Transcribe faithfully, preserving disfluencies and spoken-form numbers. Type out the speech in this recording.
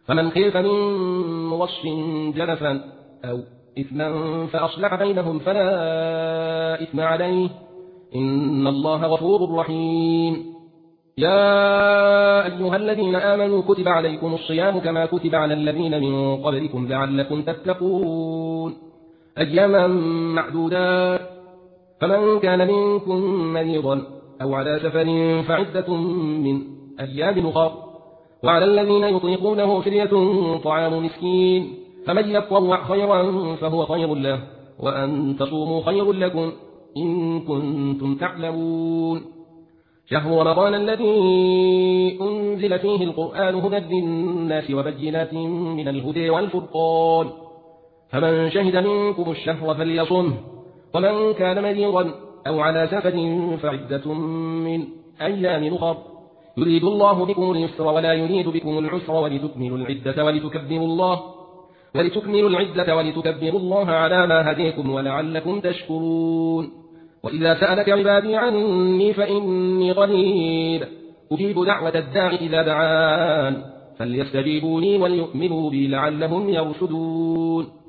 فمن خيف من موص جنفا أو إثما فأصلح بينهم فلا إثم عليه إن الله غفور رحيم. يا أيها الذين آمنوا كتب عليكم الصيام كما كتب على الذين من قبلكم لعلكم تتقون أياما معدودات فمن كان منكم مريضا أو على سفر فعدة من أيام أخر وعلى الذين يطيقونه فدية طعام مسكين فمن يتطوع خيرا فهو خير له وأن تصوموا خير لكم إن كنتم تعلمون. شهر رمضان الذي أنزل فيه القرآن هدى للناس وبينات من الهدى والفرقان فمن شهد منكم الشهر فليصمه ومن كان مريضا أو على سفر فعدة من أيام أخر يريد الله بكم اليسر ولا يريد بكم العسر ولتكملوا العدة ولتكبروا الله ولتكملوا العدة ولتكبروا الله على ما هديكم ولعلكم تشكرون. وإذا سألك عبادي عني فإني قريب أجيب دعوة الداع إذا دعان فليستجيبوا لي وليؤمنوا بي لعلهم يرشدون.